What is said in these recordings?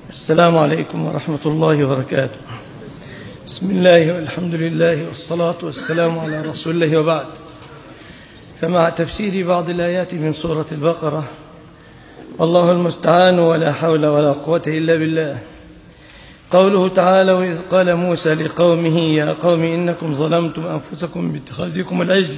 السلام عليكم ورحمة الله وبركاته. بسم الله والحمد لله والصلاة والسلام على رسول الله وبعد. فمع تفسير بعض الآيات من سورة البقرة، والله المستعان ولا حول ولا قوة إلا بالله. قوله تعالى: وإذ قال موسى لقومه يا قوم إنكم ظلمتم أنفسكم باتخاذكم العجل.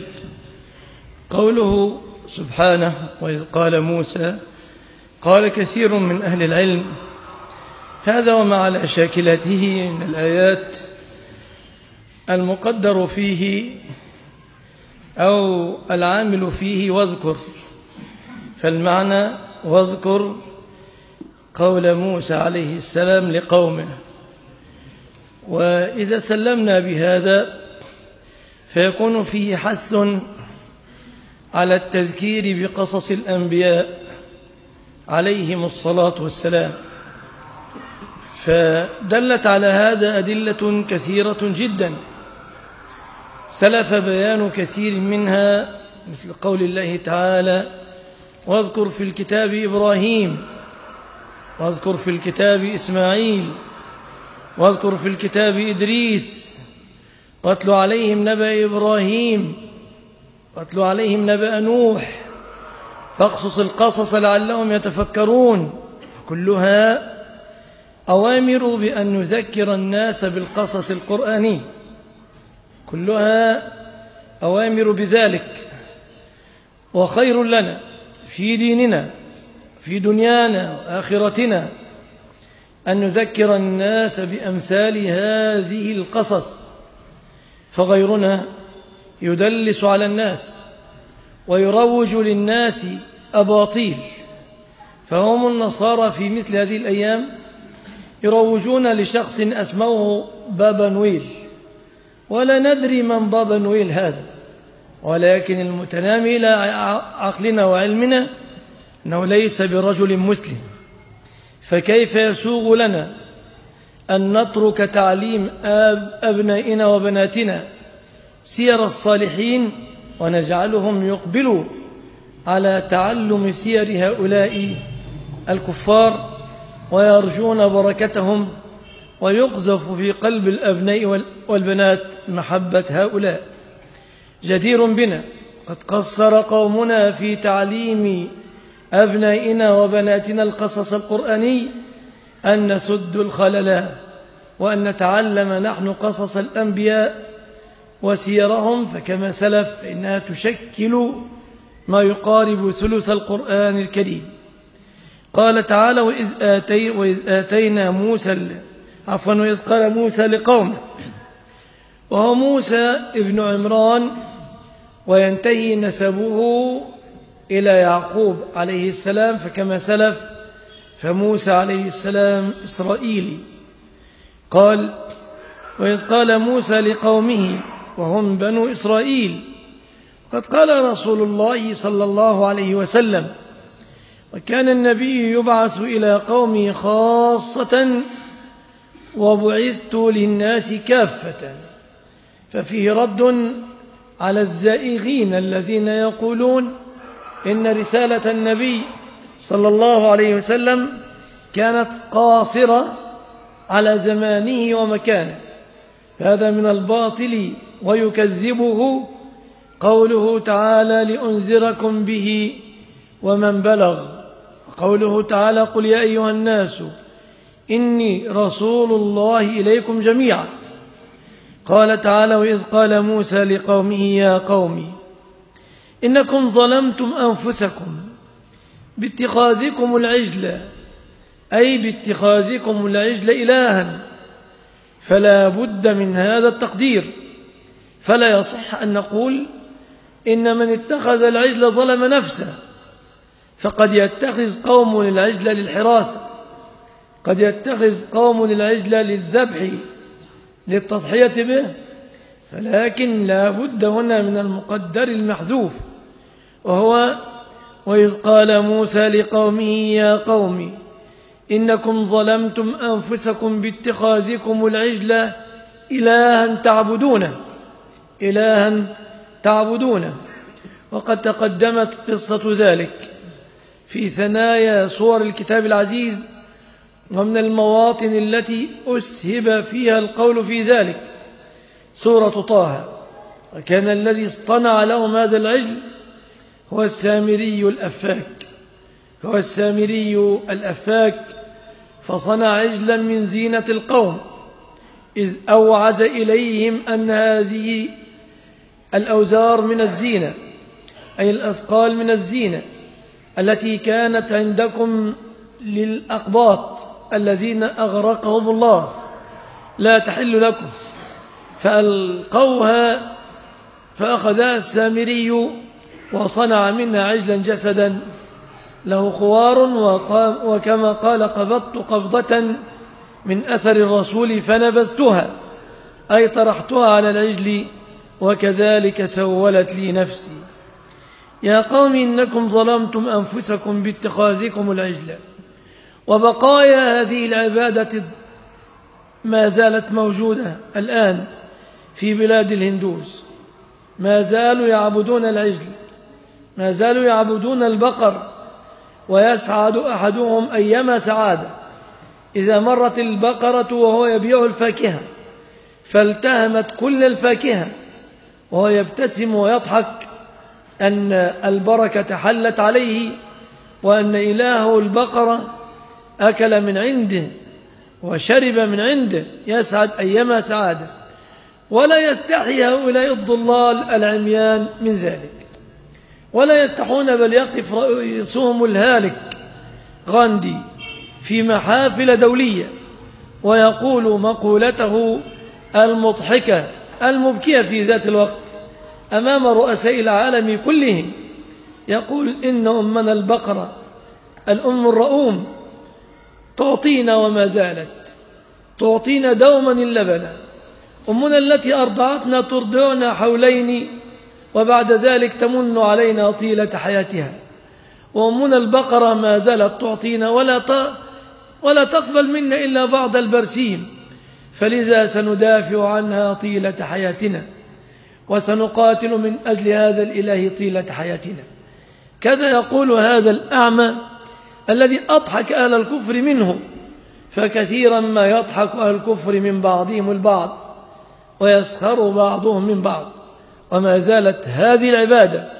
قوله سبحانه وإذ قال موسى، قال كثير من أهل العلم هذا وما على شاكلته من الآيات المقدر فيه أو العامل فيه واذكر، فالمعنى واذكر قول موسى عليه السلام لقومه. وإذا سلمنا بهذا فيكون فيه حث على التذكير بقصص الأنبياء عليهم الصلاة والسلام، فدلت على هذا أدلة كثيرة جدا سلف بيان كثير منها، مثل قول الله تعالى: واذكر في الكتاب إبراهيم، واذكر في الكتاب إسماعيل، واذكر في الكتاب إدريس، واتل عليهم نبأ إبراهيم، واتل عليهم نبأ نوح، فاقصص القصص لعلهم يتفكرون. كلها أوامر بأن نذكر الناس بالقصص القرآني، كلها أوامر بذلك، وخير لنا في ديننا في دنيانا وآخرتنا أن نذكر الناس بأمثال هذه القصص، فغيرنا يدلس على الناس ويروج للناس أباطيل. فهم النصارى في مثل هذه الأيام يروجون لشخص أسموه بابا نويل، ولا ندري من بابا نويل هذا، ولكن المتنامي إلى عقلنا وعلمنا أنه ليس برجل مسلم. فكيف يسوغ لنا أن نترك تعليم أبنائنا وبناتنا سير الصالحين ونجعلهم يقبلوا على تعلم سير هؤلاء الكفار ويرجون بركتهم، ويقذف في قلب الأبناء والبنات محبة هؤلاء؟ جدير بنا، قد قصر قومنا في تعليم أبنائنا وبناتنا القصص القرآني أن نسد الخلل، وأن نتعلم نحن قصص الأنبياء وسيرهم، فكما سلف فإنها تشكل ما يقارب ثلث القرآن الكريم. قال تعالى: وإذ قال موسى لقومه، وهو موسى ابن عمران، وينتهي نسبه إلى يعقوب عليه السلام، فكما سلف فموسى عليه السلام إسرائيلي. قال: وإذ قال موسى لقومه، وهم بنو إسرائيل. قد قال رسول الله صلى الله عليه وسلم: وكان النبي يبعث إلى قومه خاصة، وبعثت للناس كافة. ففيه رد على الزائغين الذين يقولون إن رسالة النبي صلى الله عليه وسلم كانت قاصرة على زمانه ومكانه. هذا من الباطل، ويكذبه قوله تعالى: لأنذركم به ومن بلغ. قوله تعالى: قل يا أيها الناس إني رسول الله إليكم جميعا. قال تعالى: وإذ قال موسى لقومه يا قوم إنكم ظلمتم أنفسكم باتخاذكم العجل، أي باتخاذكم العجل إلها، فلا بد من هذا التقدير. فلا يصح أن نقول إن من اتخذ العجل ظلم نفسه، فقد يتخذ قوم العجل للحراسة، قد يتخذ قوم العجل للذبح للتضحية به، فلكن لا بد هنا من المقدر المحذوف، وهو: وإذ قال موسى لقومه يا قوم إنكم ظلمتم أنفسكم باتخاذكم العجل إلها تعبدونه. وقد تقدمت قصة ذلك في ثنايا صور الكتاب العزيز، ومن المواطن التي أسهب فيها القول في ذلك سورة طه. وكان الذي اصطنع لهم هذا العجل هو السامري الأفاك، فصنع عجلا من زينة القوم إذ أوعز إليهم أن هذه الأوزار من الزينة، أي الأثقال من الزينة التي كانت عندكم للأقباط الذين أغرقهم الله لا تحل لكم، فألقوها فأخذها السامري وصنع منها عجلا جسدا له خوار، وكما قال قبضت قبضة من أثر الرسول فنبذتها، أي طرحتها على العجل وكذلك سولت لي نفسي. يا قوم إنكم ظلمتم أنفسكم باتخاذكم العجل. وبقايا هذه العبادة ما زالت موجودة الآن في بلاد الهندوس، ما زالوا يعبدون العجل، ما زالوا يعبدون البقر، ويسعد أحدهم أيما سعادة إذا مرت البقرة وهو يبيع الفاكهة فالتهمت كل الفاكهة وهو يبتسم ويضحك أن البركة حلت عليه وأن إله البقرة أكل من عنده وشرب من عنده، يسعد أيما سعادة. ولا يستحي هؤلاء الضلال العميان من ذلك، ولا يستحون، بل يقف رئيسهم الهالك غاندي في محافل دولية ويقول مقولته المضحكة المبكية في ذات الوقت أمام رؤساء العالم كلهم، يقول إن أمنا البقرة الأم الرؤوم تعطينا وما زالت تعطينا دوما اللبن، أمنا التي أرضعتنا ترضعنا حولين وبعد ذلك تمن علينا طيلة حياتها، وأمنا البقرة ما زالت تعطينا ولا تقبل منا إلا بعض البرسيم، فلذا سندافع عنها طيلة حياتنا وسنقاتل من أجل هذا الإله طيلة حياتنا. كذا يقول هذا الأعمى الذي أضحك أهل الكفر منه، فكثيرا ما يضحك أهل الكفر من بعضهم البعض ويسخر بعضهم من بعض. وما زالت هذه العبادة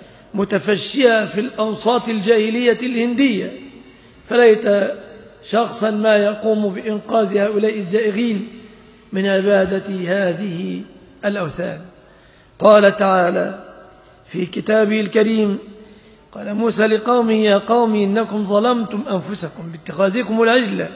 متفشية في الأوساط الجاهلية الهندية، فليت شخصا ما يقوم بإنقاذ هؤلاء الزائغين من عبادة هذه الأوثان. قال تعالى في كتابه الكريم: قال موسى لقومه يا قوم إنكم ظلمتم أنفسكم باتخاذكم العجل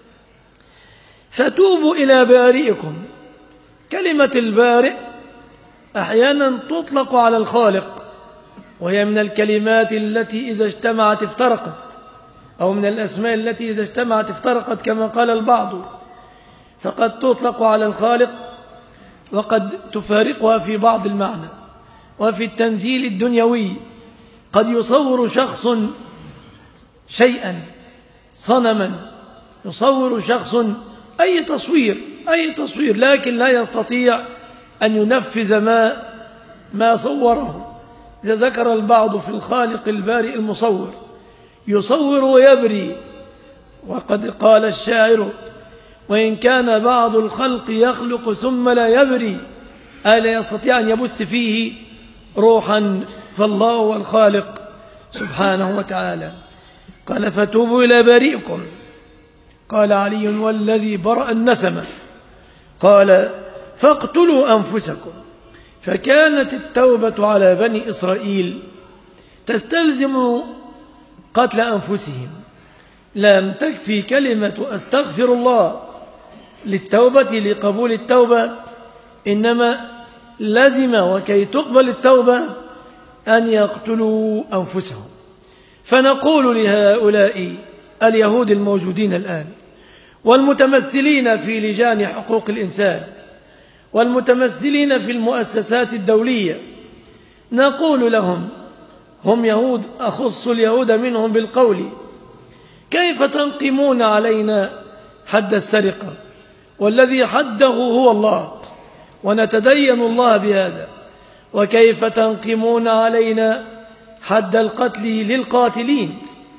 فتوبوا إلى بارئكم. كلمة البارئ أحيانا تطلق على الخالق، وهي من الكلمات التي إذا اجتمعت افترقت، أو من الأسماء التي إذا اجتمعت افترقت كما قال البعض، فقد تطلق على الخالق وقد تفارقها في بعض المعنى. وفي التنزيل الدنيوي قد يصور شخص شيئا صنما، يصور شخص أي تصوير لكن لا يستطيع أن ينفذ ما صوره. إذا ذكر البعض في الخالق البارئ المصور يصور ويبري، وقد قال الشاعر: وإن كان بعض الخلق يخلق ثم لا يبري، ألا يستطيع أن يبث فيه روحا، فالله هو الخالق سبحانه وتعالى. قال فتوبوا إلى بارئكم. قال علي: والذي برأ النسمة. قال: فاقتلوا أنفسكم. فكانت التوبة على بني إسرائيل تستلزم قتل أنفسهم، لم تكفي كلمة أستغفر الله للتوبة لقبول التوبة، إنما لزم وكي تقبل التوبة أن يقتلوا أنفسهم. فنقول لهؤلاء اليهود الموجودين الآن والمتمثلين في لجان حقوق الإنسان والمتمثلين في المؤسسات الدولية، نقول لهم: هم يهود، أخص اليهود منهم بالقول: كيف تنقمون علينا حد السرقة والذي حده هو الله ونتدين الله بهذا، وكيف تنقمون علينا حد القتل للقاتلين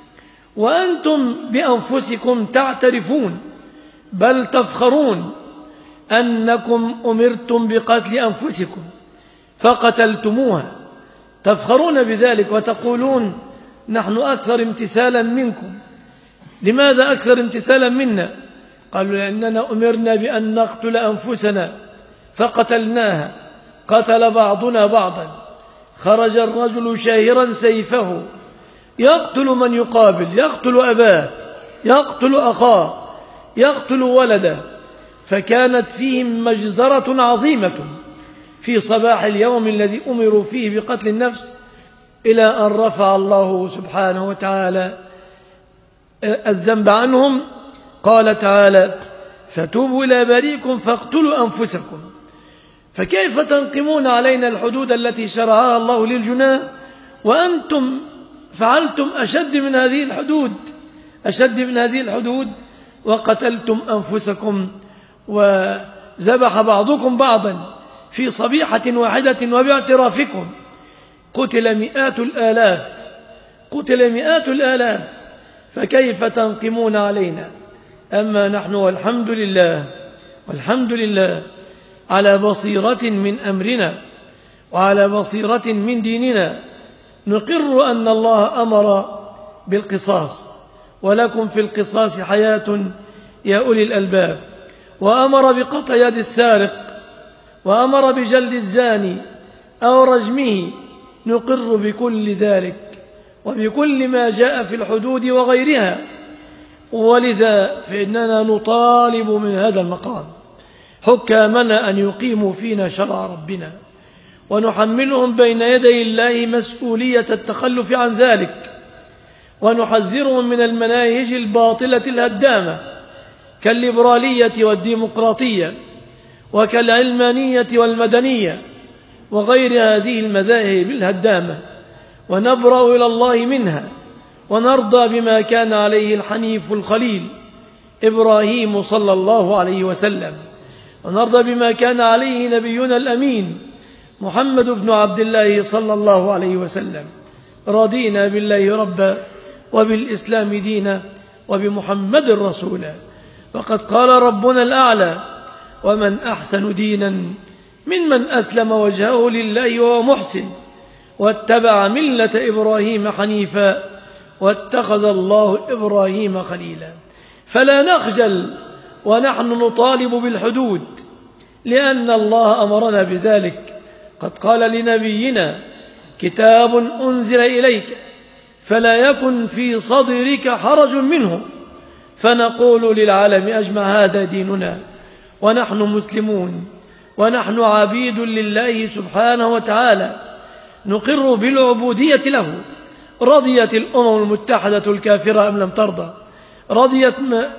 وأنتم بأنفسكم تعترفون بل تفخرون أنكم أمرتم بقتل أنفسكم فقتلتموها، تفخرون بذلك وتقولون نحن أكثر امتثالا منكم. لماذا أكثر امتثالا منا؟ قالوا لأننا أمرنا بأن نقتل أنفسنا فقتلناها، قتل بعضنا بعضا، خرج الرجل شاهرا سيفه يقتل من يقابل، يقتل أباه، يقتل أخاه، يقتل ولده، فكانت فيهم مجزرة عظيمة في صباح اليوم الذي أمروا فيه بقتل النفس، إلى أن رفع الله سبحانه وتعالى الذنب عنهم. قال تعالى فتوبوا إلى بارئكم فاقتلوا أنفسكم. فكيف تنقمون علينا الحدود التي شرعها الله للجناه وأنتم فعلتم أشد من هذه الحدود وقتلتم أنفسكم وذبح بعضكم بعضا في صبيحة واحدة وباعترافكم قتل مئات الآلاف، فكيف تنقمون علينا؟ أما نحن والحمد لله على بصيرة من أمرنا وعلى بصيرة من ديننا، نقر أن الله أمر بالقصاص ولكم في القصاص حياة يا أولي الألباب، وأمر بقطع يد السارق، وأمر بجلد الزاني أو رجمه، نقر بكل ذلك وبكل ما جاء في الحدود وغيرها. ولذا فإننا نطالب من هذا المقام حكامنا أن يقيموا فينا شرع ربنا، ونحملهم بين يدي الله مسؤولية التخلف عن ذلك، ونحذرهم من المناهج الباطلة الهدامة كالليبرالية والديمقراطية وكالعلمانية والمدنية وغير هذه المذاهب الهدامة، ونبرأ إلى الله منها، ونرضى بما كان عليه الحنيف الخليل إبراهيم صلى الله عليه وسلم، ونرضى بما كان عليه نبينا الأمين محمد بن عبد الله صلى الله عليه وسلم. رضينا بالله ربا وبالإسلام دينا وبمحمد رسولا. وقد قال ربنا الأعلى ومن أحسن دينا ممن أسلم وجهه لله وهو محسن واتبع ملة إبراهيم حنيفا واتخذ الله إبراهيم خليلا. فلا نخجل ونحن نطالب بالحدود لأن الله أمرنا بذلك. قد قال لنبينا كتاب أنزل إليك فلا يكن في صدرك حرج منه، فنقول للعالم أجمع هذا ديننا ونحن مسلمون ونحن عبيد لله سبحانه وتعالى، نقر بالعبودية له. رضيت الأمم المتحدة الكافرة أم لم ترضى؟ رضيت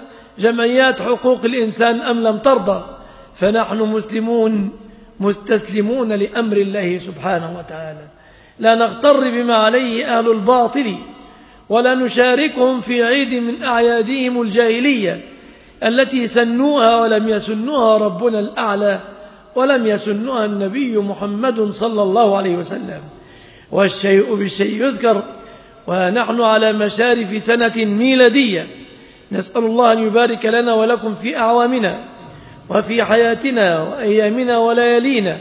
جمعيات حقوق الإنسان أم لم ترضى؟ فنحن مسلمون مستسلمون لأمر الله سبحانه وتعالى، لا نغتر بما عليه أهل الباطل ولا نشاركهم في عيد من أعيادهم الجاهلية التي سنوها ولم يسنوها ربنا الأعلى ولم يسنوها النبي محمد صلى الله عليه وسلم. والشيء بالشيء يذكر، ونحن على مشارف سنة ميلادية، نسأل الله أن يبارك لنا ولكم في أعوامنا وفي حياتنا وأيامنا وليالينا.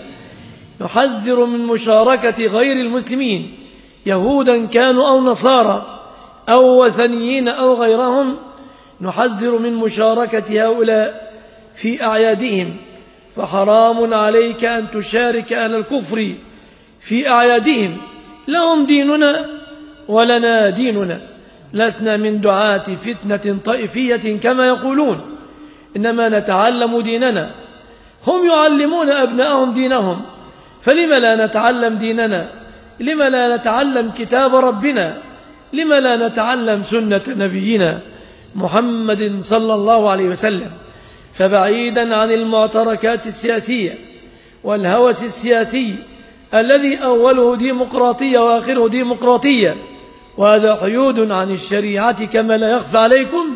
نحذر من مشاركة غير المسلمين يهودا كانوا أو نصارى أو وثنيين أو غيرهم، نحذر من مشاركة هؤلاء في أعيادهم، فحرام عليك أن تشارك أهل الكفر في أعيادهم. لهم ديننا ولنا ديننا، لسنا من دعاة فتنة طائفية كما يقولون، إنما نتعلم ديننا. هم يعلمون أبنائهم دينهم، فلما لا نتعلم ديننا؟ لما لا نتعلم كتاب ربنا؟ لما لا نتعلم سنة نبينا محمد صلى الله عليه وسلم؟ فبعيدا عن المعتركات السياسية والهوس السياسي الذي أوله ديمقراطية وآخره ديمقراطية، وهذا حيود عن الشريعة كما لا يخفى عليكم،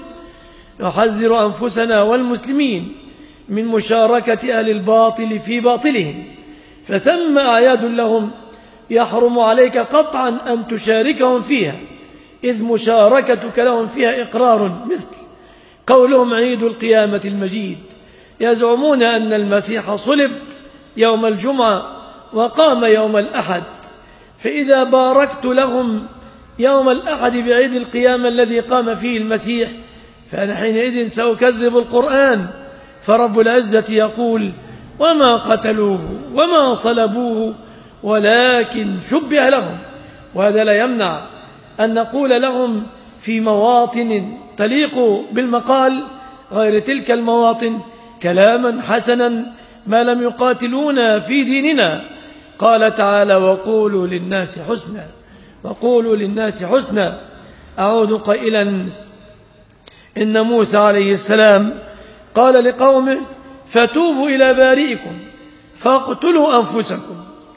نحذر أنفسنا والمسلمين من مشاركة أهل الباطل في باطلهم، فثم أعياد لهم يحرم عليك قطعا أن تشاركهم فيها، إذ مشاركتك لهم فيها إقرار، مثل قولهم عيد القيامة المجيد. يزعمون أن المسيح صلب يوم الجمعة وقام يوم الأحد، فإذا باركت لهم يوم الأحد بعيد القيامة الذي قام فيه المسيح فأنا حينئذ سأكذب القرآن. فرب العزة يقول: وما قتلوه وما صلبوه ولكن شبه لهم. وهذا لا يمنع أن نقول لهم في مواطن تليق بالمقال غير تلك المواطن كلاما حسنا ما لم يقاتلونا في ديننا. قال تعالى: وقولوا للناس حسنا، وقولوا للناس حسنا. أعود قائلا إن موسى عليه السلام قال لقومه: فتوبوا إلى بارئكم فاقتلوا أنفسكم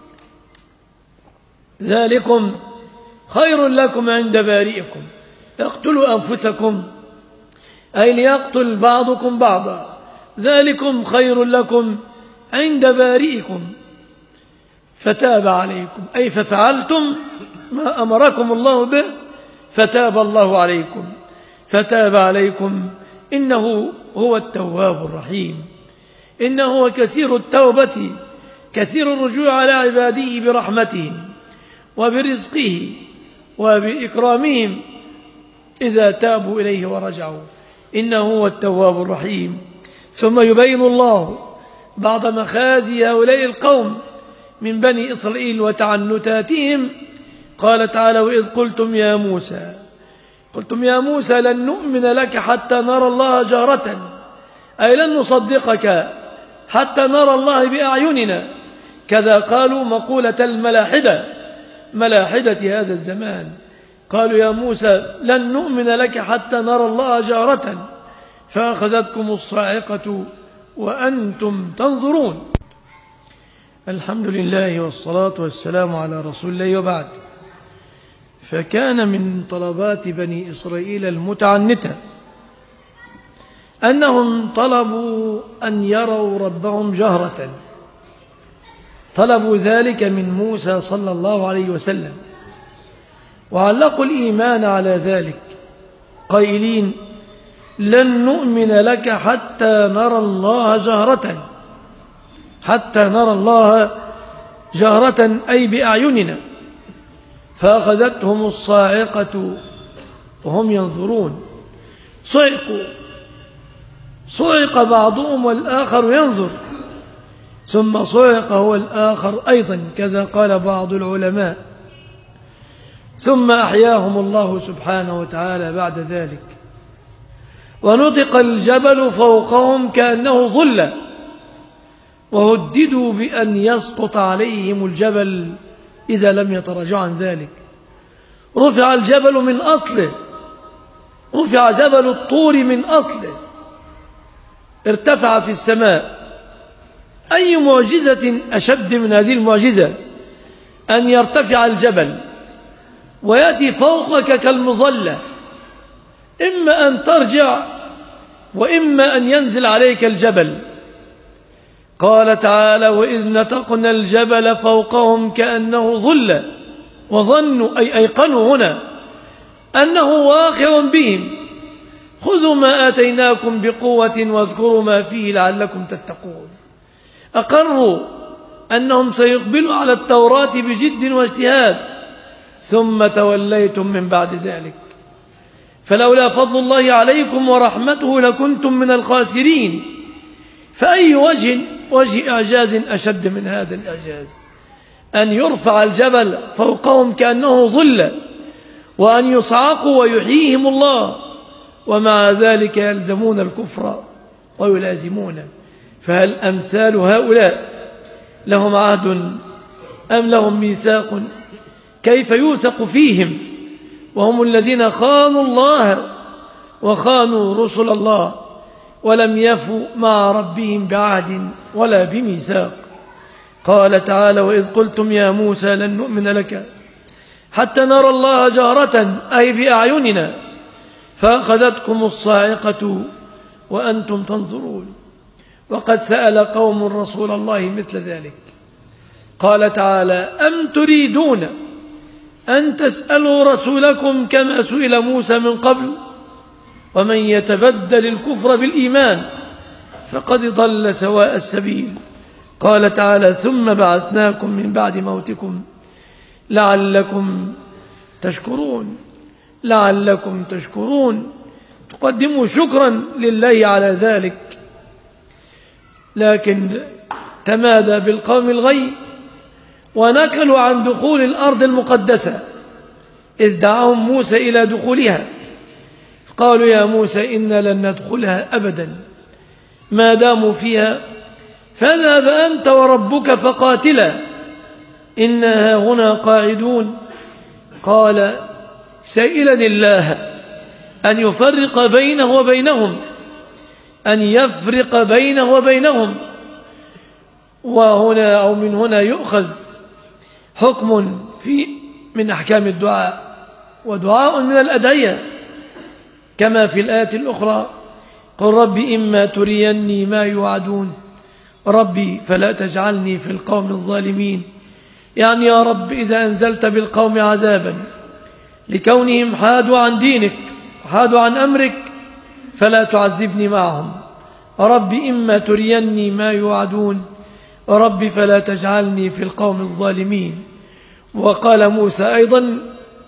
ذلكم خير لكم عند بارئكم. اقتلوا أنفسكم أي ليقتل بعضكم بعضا، ذلكم خير لكم عند بارئكم فتاب عليكم، أي ففعلتم ما أمركم الله به فتاب الله عليكم، فتاب عليكم إنه هو التواب الرحيم. إنه هو كثير التوبة كثير الرجوع على عباده برحمته وبرزقه وبإكرامهم إذا تابوا إليه ورجعوا، إنه هو التواب الرحيم. ثم يبين الله بعض مخازي هؤلاء القوم من بني إسرائيل وتعنتاتهم. قال تعالى: وإذ قلتم يا موسى لن نؤمن لك حتى نرى الله جهرة، أي لن نصدقك حتى نرى الله بأعيننا. كذا قالوا مقولة ملاحدة هذا الزمان. قالوا: يا موسى لن نؤمن لك حتى نرى الله جهرة فأخذتكم الصاعقة وأنتم تنظرون. الحمد لله والصلاة والسلام على رسول الله، وبعد. فكان من طلبات بني إسرائيل المتعنتة أنهم طلبوا أن يروا ربهم جهرة، طلبوا ذلك من موسى صلى الله عليه وسلم، وعلقوا الإيمان على ذلك قائلين: لن نؤمن لك حتى نرى الله جهرة، حتى نرى الله جهرة أي بأعيننا. فأخذتهم الصاعقة وهم ينظرون، صعق بعضهم والآخر ينظر، ثم صعق هو الآخر أيضا، كذا قال بعض العلماء. ثم أحياهم الله سبحانه وتعالى بعد ذلك، ونطق الجبل فوقهم كأنه ظلة، وهددوا بأن يسقط عليهم الجبل إذا لم يتراجعوا عن ذلك. رفع الجبل من أصله، رفع جبل الطور من أصله، ارتفع في السماء. أي معجزة أشد من هذه المعجزة أن يرتفع الجبل ويأتي فوقك كالمظلة، إما أن ترجع وإما أن ينزل عليك الجبل. قال تعالى: وإذ نتقنا الجبل فوقهم كأنه ظلة، وظنوا أي أيقنوا هنا أنه واقع بهم. خذوا ما آتيناكم بقوة واذكروا ما فيه لعلكم تتقون. أقروا أنهم سيقبلوا على التوراة بجد واجتهاد، ثم توليتم من بعد ذلك، فلولا فضل الله عليكم ورحمته لكنتم من الخاسرين. فأي وجه إعجاز أشد من هذا الإعجاز؟ أن يرفع الجبل فوقهم كأنه ظلة، وأن يصعقوا ويحييهم الله، ومع ذلك يلزمون الكفر ويلازمونه. فهل أمثال هؤلاء لهم عهد أم لهم ميثاق؟ كيف يوثق فيهم وهم الذين خانوا الله وخانوا رسل الله ولم يفوا مع ربهم بعهد ولا بميثاق؟ قال تعالى: وإذ قلتم يا موسى لن نؤمن لك حتى نرى الله جهرة أي بأعيننا فأخذتكم الصاعقة وأنتم تنظرون. وقد سأل قوم رسول الله مثل ذلك. قال تعالى: أم تريدون أن تسألوا رسولكم كما سئل موسى من قبل ومن يتبدل الكفر بالإيمان فقد ضل سواء السبيل. قال تعالى ثم بعثناكم من بعد موتكم لعلكم تشكرون تقدموا شكرا لله على ذلك. لكن تمادى بالقوم الغي ونكلوا عن دخول الأرض المقدسة إذ دعاهم موسى إلى دخولها، قالوا يا موسى إنا لن ندخلها أبدا ما داموا فيها فاذهب أنت وربك فقاتلا إنا هنا قاعدون. قال سائلا الله أن يفرق بينه وبينهم، أن يفرق بينه وبينهم. وهنا أو من هنا يؤخذ حكم من أحكام الدعاء، ودعاء من الأدعية كما في الآية الأخرى قل ربي إما تريني ما يوعدون ربي فلا تجعلني في القوم الظالمين. يعني يا رب إذا أنزلت بالقوم عذابا لكونهم حادوا عن دينك وحادوا عن أمرك فلا تعذبني معهم. ربي إما تريني ما يوعدون ربي فلا تجعلني في القوم الظالمين. وقال موسى أيضا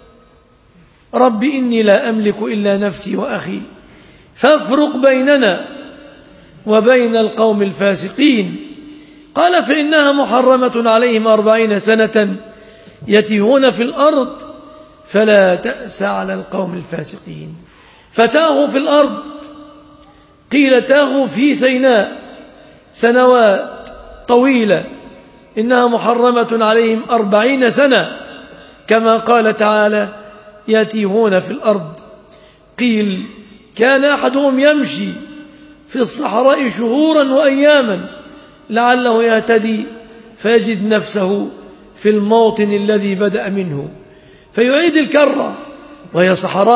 ربي إني لا أملك إلا نفسي وأخي فافرق بيننا وبين القوم الفاسقين. قال فإنها محرمة عليهم 40 سنة يتيهون في الأرض فلا تأس على القوم الفاسقين. فتاهوا في الأرض، قيل تاهوا في سيناء سنوات طويلة، إنها محرمة عليهم 40 سنة كما قال تعالى يتيهون في الأرض. قيل كان أحدهم يمشي في الصحراء شهورا وأياما لعله يهتدي فيجد نفسه في الموطن الذي بدأ منه فيعيد الكرة، وهي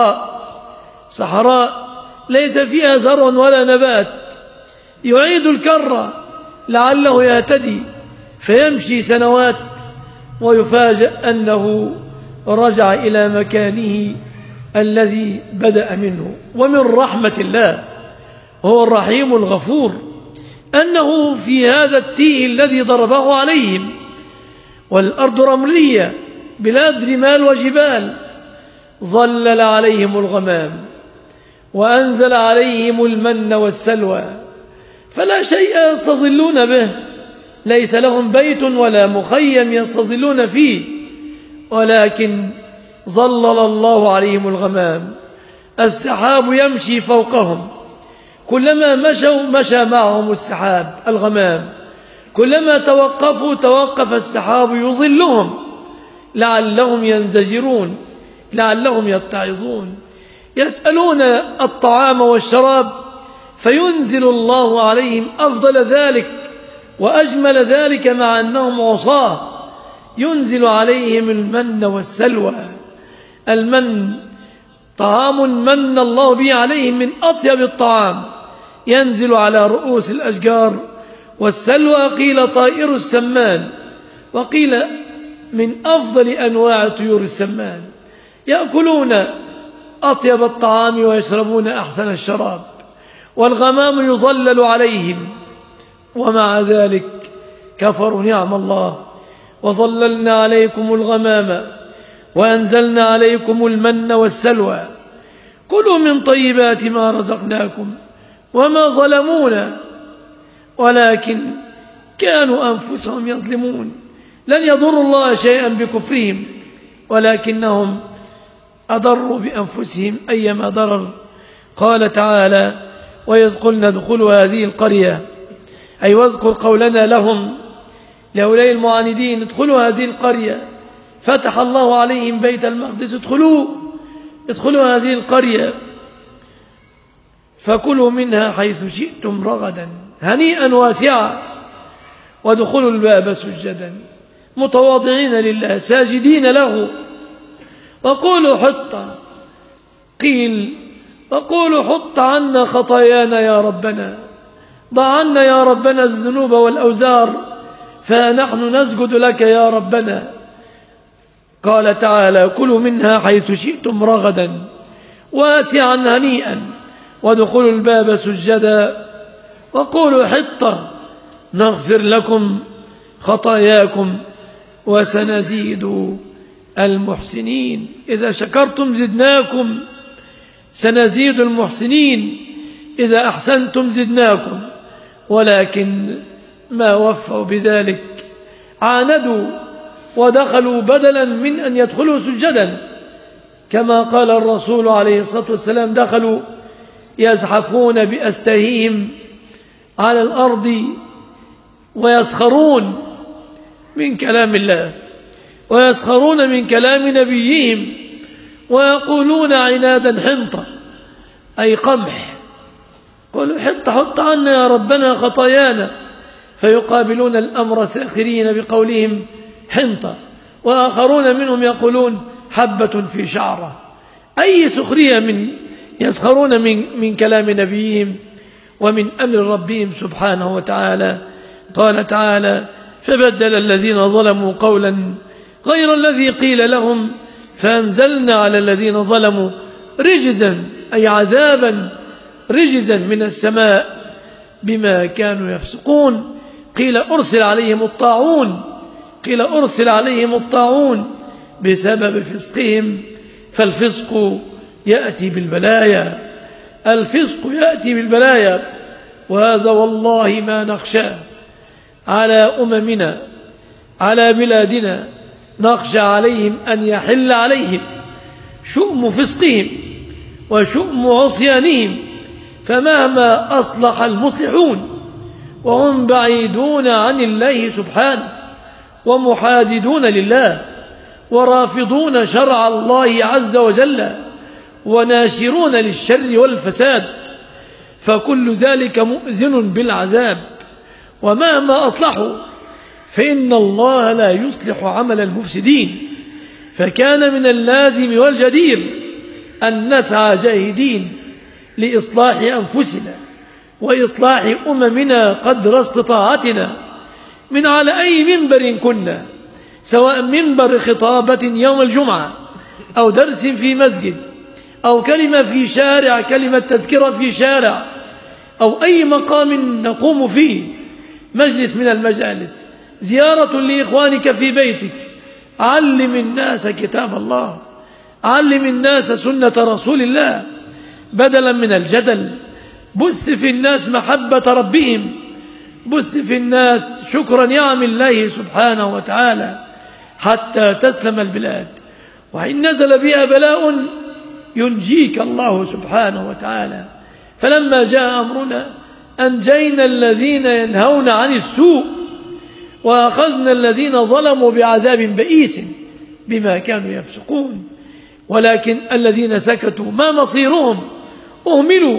صحراء ليس فيها زرع ولا نبات، يعيد الكرة لعله يهتدي فيمشي سنوات ويفاجأ أنه رجع إلى مكانه الذي بدأ منه. ومن رحمة الله هو الرحيم الغفور أنه في هذا التيه الذي ضربه عليهم والأرض رملية بلاد رمال وجبال ظلل عليهم الغمام وأنزل عليهم المن والسلوى فلا شيء يستظلون به، ليس لهم بيت ولا مخيم يستظلون فيه، ولكن ظلل الله عليهم الغمام. السحاب يمشي فوقهم، كلما مشوا مشى معهم السحاب الغمام، كلما توقفوا توقف السحاب يظلهم لعلهم ينزجرون لعلهم يتعظون. يسألون الطعام والشراب فينزل الله عليهم أفضل ذلك وأجمل ذلك مع أنهم عصاة، ينزل عليهم المن والسلوى. المن طعام من الله به عليهم من أطيب الطعام ينزل على رؤوس الأشجار، والسلوى قيل طائر السمان وقيل من أفضل أنواع طيور السمان. يأكلون أطيب الطعام ويشربون أحسن الشراب، والغمام يظلل عليهم، ومع ذلك كفروا نعم الله. وظللنا عليكم الغمام وأنزلنا عليكم المن والسلوى كلوا من طيبات ما رزقناكم وما ظلمونا ولكن كانوا أنفسهم يظلمون. لن يضروا الله شيئا بكفرهم ولكنهم أضروا بأنفسهم أيما ضرر. قال تعالى وإذ قلنا ادخلوا هذه القرية، أي واذكر قولنا لهم لهؤلاء المعاندين ادخلوا هذه القرية فتح الله عليهم بيت المقدس ادخلوا هذه القرية فكلوا منها حيث شئتم رغدا هنيئا واسعا وادخلوا الباب سجدا متواضعين لله ساجدين له وقولوا حطة. قيل وقولوا حط عنا خطايانا يا ربنا، ضع عنا يا ربنا الذنوب والأوزار فنحن نسجد لك يا ربنا. قال تعالى: كلوا منها حيث شئتم رغدا واسعا هنيئا وادخلوا الباب سجدا وقولوا حطة نغفر لكم خطاياكم وسنزيد المحسنين. إذا شكرتم زدناكم، سنزيد المحسنين. إذا أحسنتم زدناكم. ولكن ما وفوا بذلك، عاندوا ودخلوا بدلا من أن يدخلوا سجدا، كما قال الرسول عليه الصلاة والسلام: دخلوا يزحفون بأستهيهم على الأرض ويسخرون من كلام الله ويسخرون من كلام نبيهم ويقولون عنادا حنطة، أي قمح. قالوا: حط عنا يا ربنا خطايانا، فيقابلون الأمر ساخرين بقولهم حنطة، وآخرون منهم يقولون حبة في شعرة. أي سخرية من يسخرون من كلام نبيهم ومن أمر ربهم سبحانه وتعالى. قال تعالى: فبدل الذين ظلموا قولا غير الذي قيل لهم فأنزلنا على الذين ظلموا رجزا، أي عذابا رجزا من السماء بما كانوا يفسقون. قيل أرسل عليهم الطاعون بسبب فسقهم، فالفسق يأتي بالبلايا، وهذا والله ما نخشى على أممنا، على بلادنا، نخشى عليهم أن يحل عليهم شؤم فسقهم وشؤم عصيانهم، فمهما أصلح المصلحون وهم بعيدون عن الله سبحانه ومحاددون لله ورافضون شرع الله عز وجل وناشرون للشر والفساد، فكل ذلك مؤذن بالعذاب. ومهما أصلحوا فإن الله لا يصلح عمل المفسدين، فكان من اللازم والجدير أن نسعى جاهدين لإصلاح أنفسنا وإصلاح أممنا قدر استطاعتنا، من على أي منبر كنا، سواء منبر خطابة يوم الجمعة أو درس في مسجد أو كلمة في شارع، كلمة تذكرة في شارع، أو أي مقام نقوم فيه، مجلس من المجالس، زيارة لإخوانك في بيتك. علم الناس كتاب الله، علم الناس سنة رسول الله بدلا من الجدل. بث في الناس محبة ربهم، بث في الناس شكر نعم الله سبحانه وتعالى حتى تسلم البلاد. وإن نزل بها بلاء ينجيك الله سبحانه وتعالى. فلما جاء أمرنا أنجينا الذين ينهون عن السوء وأخذنا الذين ظلموا بعذاب بئيس بما كانوا يفسقون. ولكن الذين سكتوا ما مصيرهم؟ أهملوا،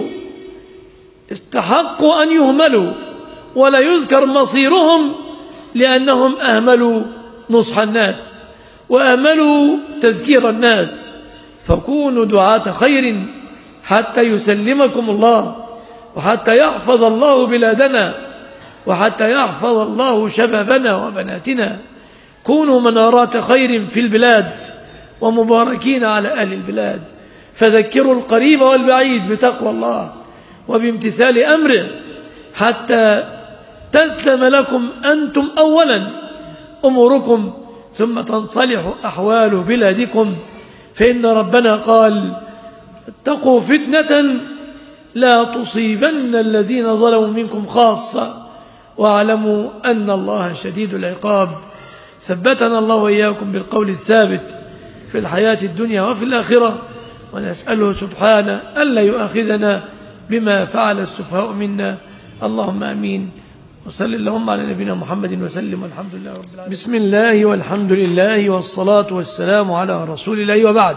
استحقوا أن يهملوا، ولا يذكر مصيرهم لأنهم أهملوا نصح الناس وأهملوا تذكير الناس. فكونوا دعاة خير حتى يسلمكم الله، وحتى يحفظ الله بلادنا، وحتى يحفظ الله شبابنا وبناتنا. كونوا منارات خير في البلاد ومباركين على أهل البلاد. فذكروا القريب والبعيد بتقوى الله وبامتثال أمره حتى تسلم لكم أنتم أولا أموركم، ثم تنصلح أحوال بلادكم. فإن ربنا قال: اتقوا فتنة لا تصيبن الذين ظلموا منكم خاصة واعلموا أن الله شديد العقاب. ثبتنا الله وإياكم بالقول الثابت في الحياة الدنيا وفي الآخرة، ونسأله سبحانه ألا يؤاخذنا بما فعل السفهاء منا. اللهم آمين. وصل اللهم على نبينا محمد وسلم، والحمد لله رب العالمين. بسم الله والحمد لله والصلاة والسلام على رسول الله، وبعد.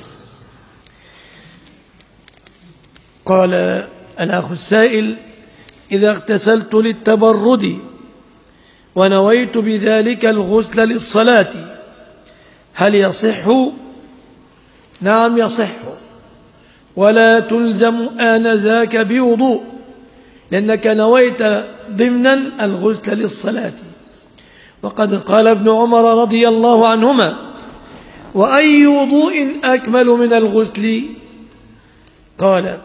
قال الأخ السائل: إذا اغتسلت للتبرد ونويت بذلك الغسل للصلاة هل يصح؟ نعم يصح، ولا تلزم آنذاك بوضوء، لأنك نويت ضمنا الغسل للصلاة. وقد قال ابن عمر رضي الله عنهما: وأي وضوء أكمل من الغسل؟ قال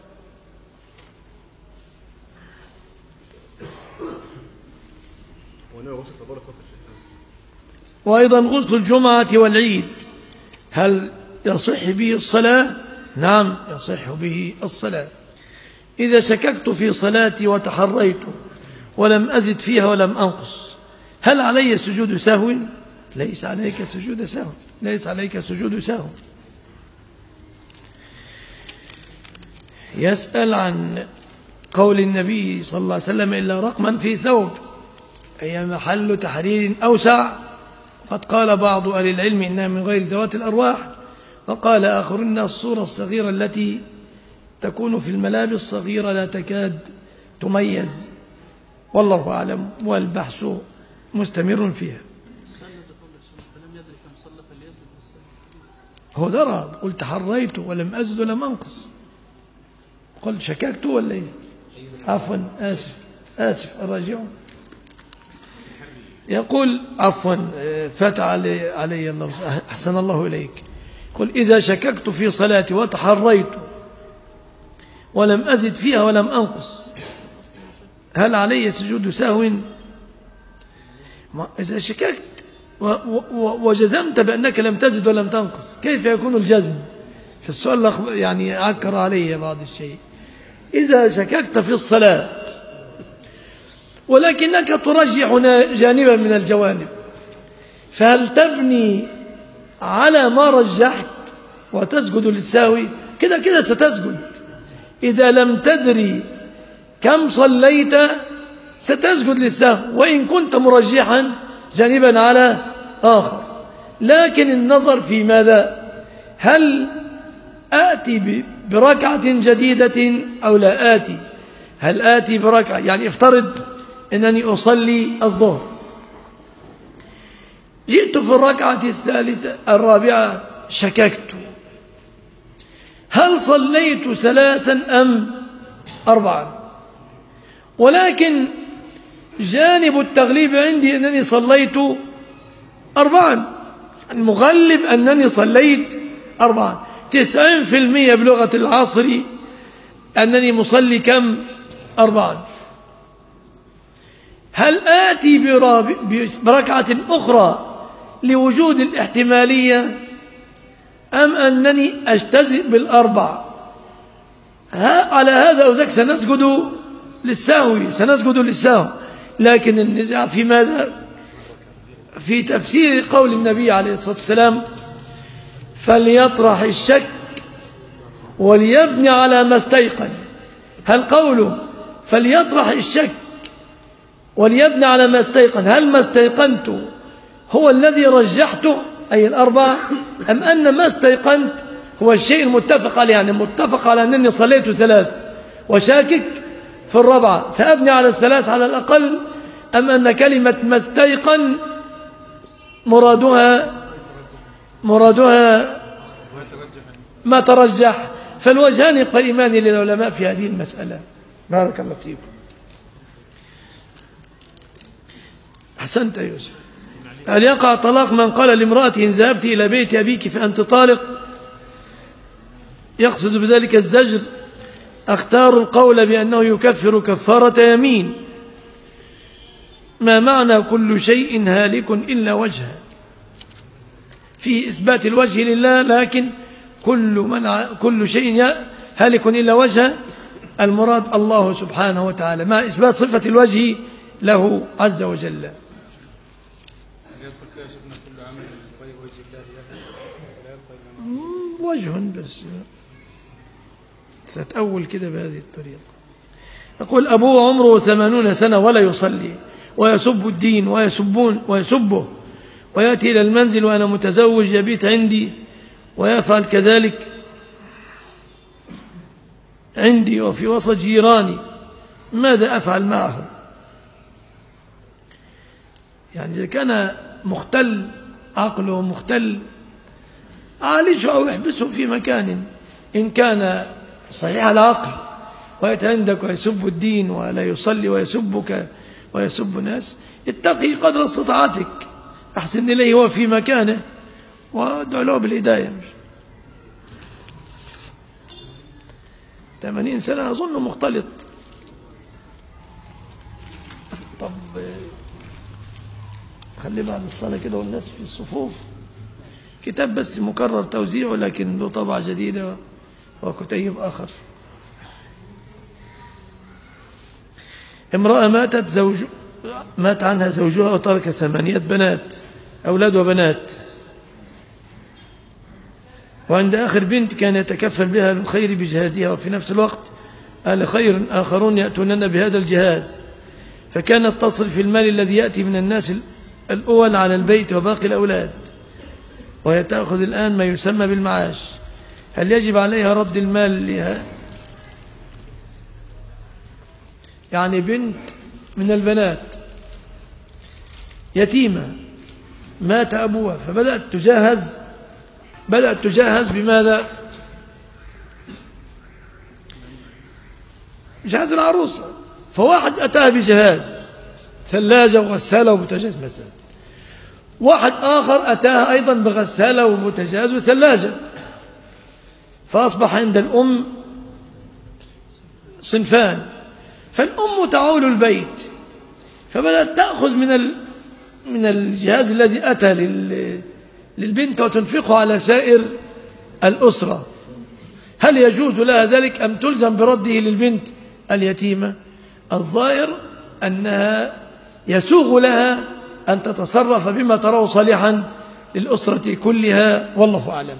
وأيضا غسل الجمعة والعيد هل يصح به الصلاة؟ نعم يصح به الصلاة. إذا شككت في صلاتي وتحريت ولم أزد فيها ولم أنقص هل علي سجود سهو؟ ليس عليك سجود سهو، ليس عليك سجود سهو. يسأل عن قول النبي صلى الله عليه وسلم إلا رقما في ثوب، أي محل تحرير أوسع. قد قال بعض أهل العلم إنها من غير ذوات الأرواح، وقال آخرون الصورة الصغيرة التي تكون في الملابس صغيرة لا تكاد تميز، والله أعلم، والبحث مستمر فيها. هو درى، قلت تحريت ولم أزد ولم أنقص، قلت شككت ولا إيه؟ عفوا آسف أراجعه. يقول عفوا فات علي الله، أحسن الله إليك. قل إذا شككت في صلاتي وتحريت ولم أزد فيها ولم أنقص هل علي سجود سهو؟ إذا شككت وجزمت بأنك لم تزد ولم تنقص كيف يكون الجزم؟ في السؤال يعني عكر علي بعض الشيء. إذا شككت في الصلاة ولكنك ترجح جانبا من الجوانب فهل تبني على ما رجحت وتسجد للسهو؟ كده ستسجد. إذا لم تدري كم صليت ستسجد للسهو وإن كنت مرجحا جانبا على آخر. لكن النظر في ماذا؟ هل آتي بركعة جديدة أو لا آتي؟ هل آتي بركعة؟ يعني افترض أنني أصلي الظهر، جئت في الركعة الرابعة شككت هل صليت 3 أم 4؟ ولكن جانب التغليب عندي أنني صليت 4، المغلب أنني صليت 4. 90% بلغة العصر أنني مصلي كم؟ 4. هل آتي بركعة أخرى لوجود الاحتمالية أم أنني أجتزئ بال4؟ على هذا وذاك سنسجد للسهو. لكن النزاع في ماذا؟ في تفسير قول النبي عليه الصلاة والسلام فليطرح الشك وليبني على ما استيقن. هل قوله فليطرح الشك وليبني على ما استيقن هل ما استيقنت هو الذي رجحته أي 4، أم أن ما استيقنت هو الشيء المتفق عليه؟ يعني متفق على أنني صليت 3 وشاكك في 4 فأبني على 3 على الأقل، أم أن كلمة ما استيقن مرادها ما ترجح؟ فالوجهان قائمان للعلماء في هذه المسألة. بارك الله فيكم. أحسنت يا يوسف. هل يقع طلاق من قال لامرأته إن ذهبت إلى بيت أبيك فأنت طالق يقصد بذلك الزجر؟ أختار القول بأنه يكفر كفارة يمين. ما معنى كل شيء هالك إلا وجهه؟ في إثبات الوجه لله، لكن كل شيء هالك إلا وجهه المراد الله سبحانه وتعالى مع إثبات صفة الوجه له عز وجل. وجه بس ستأول كده بهذه الطريقة. يقول أبوه عمره 80 سنة ولا يصلي ويسب الدين ويسبه ويأتي إلى المنزل وأنا متزوج يبيت عندي ويفعل كذلك عندي وفي وسط جيراني، ماذا أفعل معه؟ يعني إذا كان مختل عقله مختل عالجه أو يحبسه في مكان. إن كان صحيح العقل ويأتي عندك ويسب الدين ولا يصلي ويسبك ويسب الناس اتقي قدر استطاعتك، أحسن إليه هو في مكانه وادعو له بالهداية. 80 سنة أظن مختلط. طب خلي بعد الصلاة كده والناس في الصفوف. كتاب بس مكرر توزيعه لكن له طبعة جديدة وكتيب آخر. امرأة مات عنها زوجها وترك 8 بنات، أولاد وبنات، وعند آخر بنت كان يتكفل بها بالخير بجهازها، وفي نفس الوقت أهل خير آخرون يأتوننا بهذا الجهاز، فكانت تصرف المال الذي يأتي من الناس الأول على البيت وباقي الأولاد، وهي تأخذ الآن ما يسمى بالمعاش. هل يجب عليها رد المال لها؟ يعني بنت من البنات يتيمة مات أبوها فبدأت تجهز بماذا؟ جهاز العروسة. فواحد أتاها بجهاز ثلاجة وغسالة وبوتاجاز مثلا، واحد آخر أتاها أيضا بغسالة وبوتاجاز وثلاجة، فأصبح عند الأم صنفان. فالأم تعول البيت فبدأت تأخذ من الجهاز الذي أتى للبنت وتنفقه على سائر الأسرة. هل يجوز لها ذلك أم تلزم برده للبنت اليتيمة؟ الظاهر أنها يسوغ لها أن تتصرف بما تراه صالحا للأسرة كلها، والله أعلم.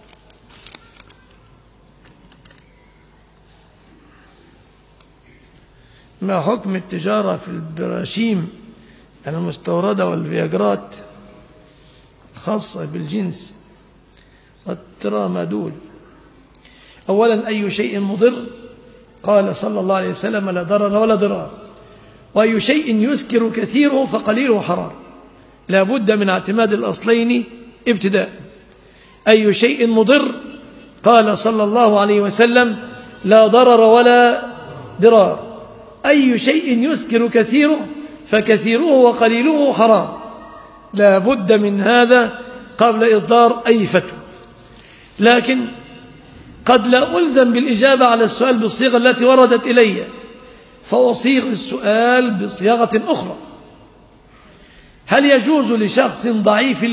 ما حكم التجارة في البراشيم المستوردة والفياجرات خاصة بالجنس والترامادول؟ أولا، أي شيء مضر؟ قال صلى الله عليه وسلم: لا ضرر ولا ضرار. وأي شيء يسكر كثيره فقليله حرام. لا بد من اعتماد الأصلين ابتداء. أي شيء مضر؟ قال صلى الله عليه وسلم: لا ضرر ولا ضرار. أي شيء يسكر كثيره فكثيره وقليله حرام. لا بد من هذا قبل إصدار أي فتوى. لكن قد لا ألزم بالإجابة على السؤال بالصيغة التي وردت إلي، فأصيغ السؤال بصياغة أخرى. هل يجوز لشخص ضعيف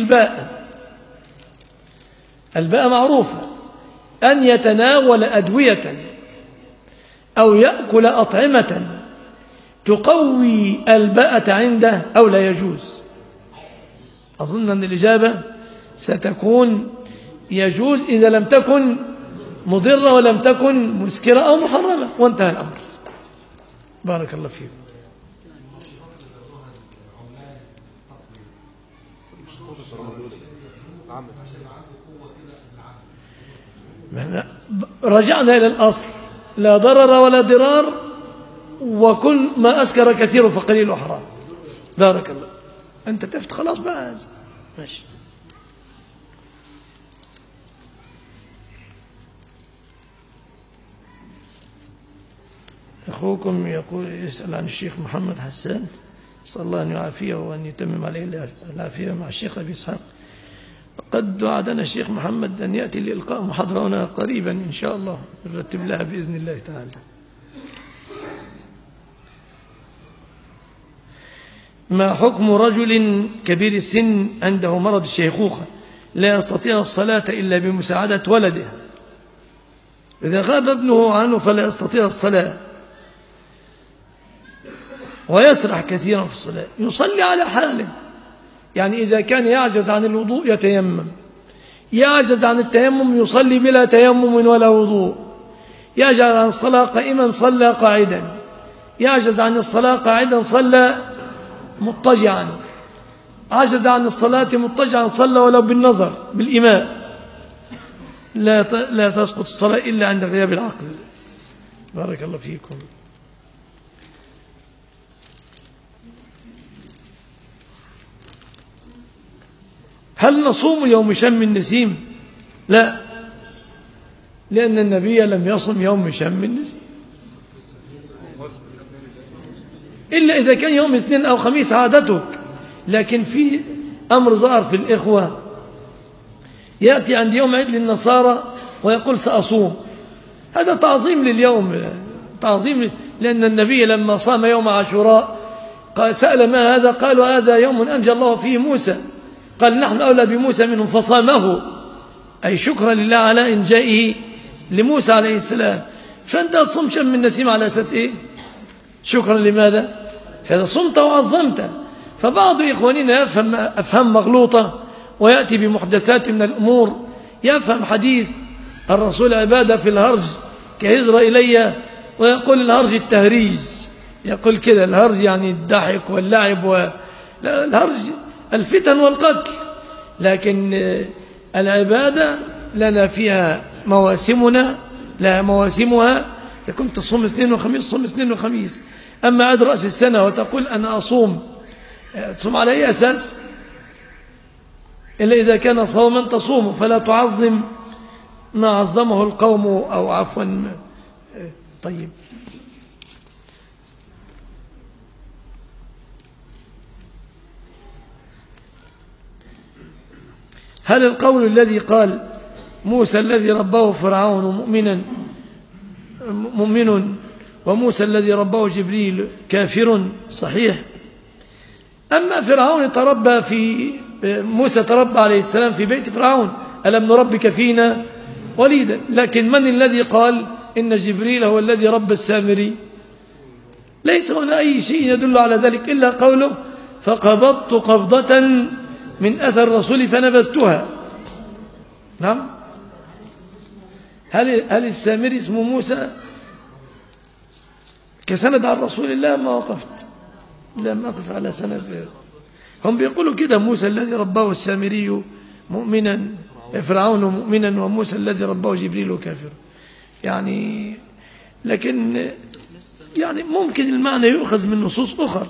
الباء معروفة أن يتناول أدوية أو يأكل أطعمة تقوي الباءة عنده أو لا يجوز؟ أظن أن الإجابة ستكون يجوز إذا لم تكن مضرة ولم تكن مسكرة أو محرمة، وانتهى الأمر. بارك الله فيكم. رجعنا إلى الأصل: لا ضرر ولا ضرار، وكل ما أسكر كثير فقليل حرام. بارك الله. أنت تفت خلاص بقى، ماشي. أخوكم يسأل عن الشيخ محمد حسان، صلى الله أن يعافيه وأن يتمم عليه العافية مع الشيخ أبي إسحاق. قد وعدنا الشيخ محمد أن يأتي لإلقاء محاضرة هنا قريبا إن شاء الله، نرتب لها بإذن الله تعالى. ما حكم رجل كبير السن عنده مرض الشيخوخة لا يستطيع الصلاة إلا بمساعدة ولده؟ إذا غاب ابنه عنه فلا يستطيع الصلاة ويسرح كثيرا في الصلاة، يصلي على حاله. يعني إذا كان يعجز عن الوضوء يتيمم، يعجز عن التيمم يصلي بلا تيمم ولا وضوء، يعجز عن الصلاة قائما صلى قاعدا، يعجز عن الصلاة قاعدا صلى مضطجعا، عجز عن الصلاة مضطجعا صلى ولو بالنظر بالإماء. لا تسقط الصلاة إلا عند غياب العقل. بارك الله فيكم. هل نصوم يوم شم النسيم؟ لا، لأن النبي لم يصم يوم شم النسيم إلا إذا كان يوم اثنين أو خميس عادتك. لكن في أمر ظهر في الإخوة يأتي عند يوم عيد للنصارى ويقول سأصوم. هذا تعظيم لليوم، تعظيم، لأن النبي لما صام يوم عاشوراء قال سأل ما هذا؟ قالوا هذا يوم أنجى الله فيه موسى، قال نحن أولى بموسى منهم فصامه، أي شكرا لله على إنجائه لموسى عليه السلام. فأنت تصوم شم من نسيم على أساس إيه؟ شكرا لماذا؟ فإذا صمت وعظمت. فبعض إخواننا يفهم أفهام مغلوطة ويأتي بمحدثات من الأمور، يفهم حديث الرسول عبادة في الهرج كهجرة إلي، ويقول الهرج التهريج، يقول كده الهرج يعني الضحك واللعب الهرج الفتن والقتل. لكن العبادة لنا فيها مواسمنا، لها مواسمها، فكنت تصوم اثنين وخميس صوم اثنين وخميس. أما عيد رأس السنة وتقول أنا أصوم، تصوم على أي أساس؟ إلا إذا كان صوما تصوم، فلا تعظم ما عظمه القوم، أو عفوا. طيب، هل القول الذي قال موسى الذي رباه فرعون مؤمن وموسى الذي رباه جبريل كافر صحيح؟ أما فرعون تربى موسى تربى عليه السلام في بيت فرعون، ألم نربك فينا وليدا. لكن من الذي قال إن جبريل هو الذي ربى السامري؟ ليس هنا أي شيء يدل على ذلك إلا قوله فقبضت قبضة من أثر الرسول فنبذتها. نعم. هل السامري اسمه موسى كسند عن رسول الله؟ ما وقفت، لم أقف على سند. هم بيقولوا كده موسى الذي رباه السامري مؤمنا، فرعون مؤمنا، وموسى الذي رباه جبريل كافر. يعني لكن يعني ممكن المعنى يؤخذ من نصوص أخرى.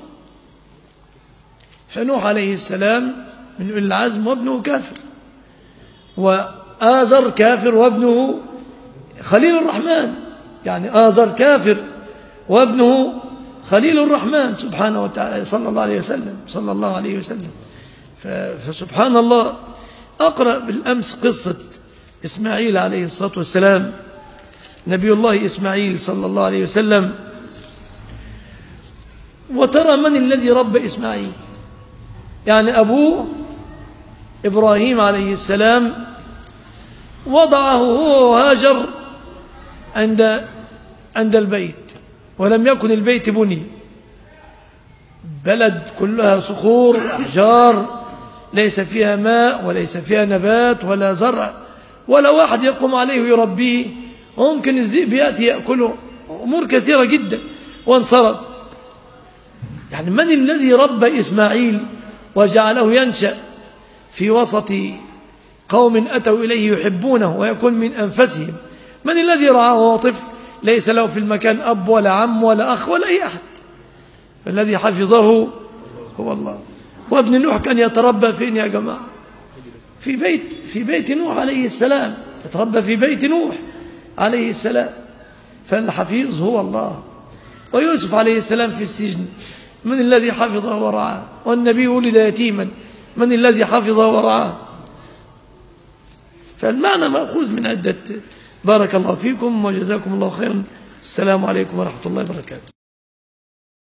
فنوح عليه السلام من أولي العزم وابنه كافر، وآزر كافر وابنه خليل الرحمن، يعني آزر كافر وابنه خليل الرحمن سبحانه وتعالى، صلى الله عليه وسلم. فسبحان الله. أقرأ بالأمس قصة إسماعيل عليه الصلاة والسلام، نبي الله إسماعيل صلى الله عليه وسلم. وترى من الذي ربى إسماعيل؟ يعني أبوه إبراهيم عليه السلام وضعه هو وهاجر عند البيت، ولم يكن البيت بني، بلد كلها صخور وأحجار، ليس فيها ماء وليس فيها نبات ولا زرع ولا واحد يقوم عليه ويربيه، وممكن الذئب يأتي يأكله، أمور كثيرة جدا، وانصرف. يعني من الذي ربى إسماعيل وجعله ينشأ في وسط قوم أتوا إليه يحبونه ويكون من أنفسهم؟ من الذي رعاه وهو طفل ليس له في المكان أب ولا عم ولا أخ ولا أي أحد؟ الذي حفظه هو الله. وابن نوح كان يتربى فين يا جماعة؟ في بيت نوح عليه السلام، يتربى في بيت نوح عليه السلام. فالحفيظ هو الله. ويوسف عليه السلام في السجن، من الذي حفظه ورعاه؟ والنبي ولد يتيما، من الذي حفظه ورعاه؟ فالمعنى مأخوذ من عدة. بارك الله فيكم وجزاكم الله خيرا. السلام عليكم ورحمة الله وبركاته.